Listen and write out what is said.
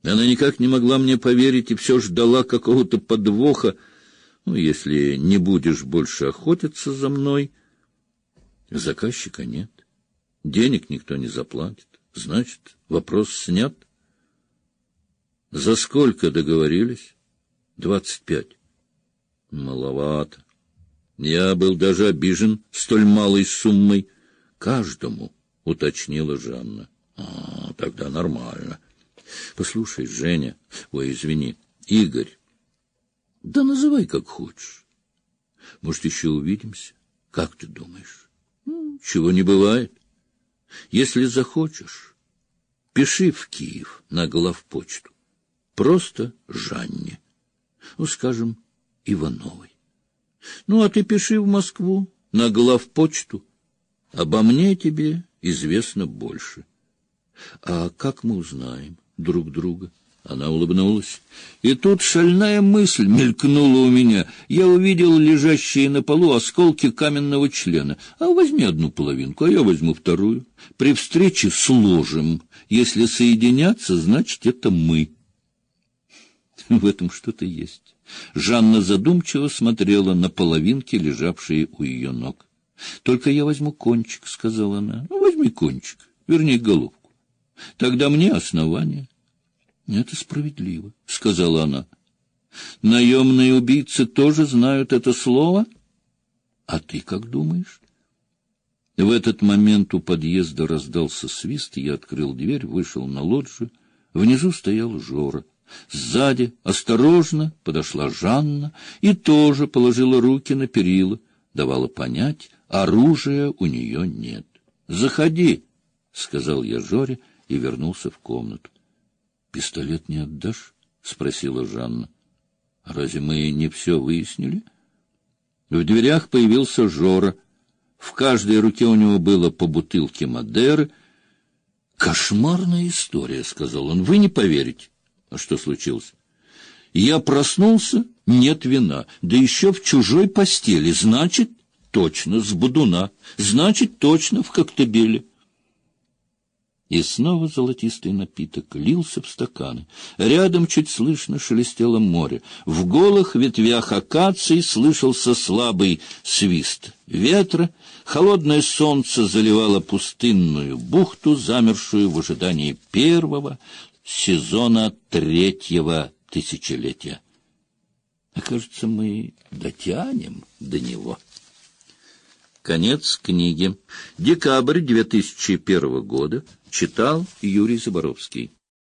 Она никак не могла мне поверить и все ждала какого-то подвоха. Ну, если не будешь больше охотиться за мной... Заказчика нет. Денег никто не заплатит. Значит, вопрос снят. За сколько договорились? 25. Маловато. Я был даже обижен столь малой суммой. Каждому, уточнила Жанна. Тогда нормально. Послушай, Женя, ой, извини, Игорь, да называй как хочешь. Может, еще увидимся? Как ты думаешь? Чего не бывает. Если захочешь, пиши в Киев на главпочту. Просто Жанне. Ну, скажем, Ивановой. Ну, а ты пиши в Москву на главпочту. Обо мне тебе известно больше. А как мы узнаем друг друга? Она улыбнулась. И тут шальная мысль мелькнула у меня. Я увидел лежащие на полу осколки каменного члена. А возьми одну половинку, а я возьму вторую. При встрече сложим. Если соединяться, значит, это мы. В этом что-то есть. Жанна задумчиво смотрела на половинки, лежавшие у ее ног. Только я возьму кончик, сказала она. Ну, возьми кончик, вернее, головку. Тогда мне основание. Это справедливо, сказала она. Наемные убийцы тоже знают это слово? А ты как думаешь? В этот момент у подъезда раздался свист, я открыл дверь, вышел на лоджию. Внизу стоял Жора. Сзади осторожно подошла Жанна и тоже положила руки на перила, давала понять, оружия у нее нет. «Заходи», — сказал я Жоре и вернулся в комнату. «Пистолет не отдашь?» — спросила Жанна. «Разве мы не все выяснили?» В дверях появился Жора. В каждой руке у него было по бутылке Мадеры. «Кошмарная история», — сказал он, — «вы не поверите». «А что случилось?» «Я проснулся, нет вина, да еще в чужой постели, значит, точно с бодуна, значит, точно в Коктебеле». И снова золотистый напиток лился в стаканы. Рядом чуть слышно шелестело море. В голых ветвях акаций слышался слабый свист ветра. Холодное солнце заливало пустынную бухту, замершую в ожидании первого сезона третьего тысячелетия. Кажется, мы дотянем до него. Конец книги. Декабрь 2001 года. Читал Юрий Заборовский.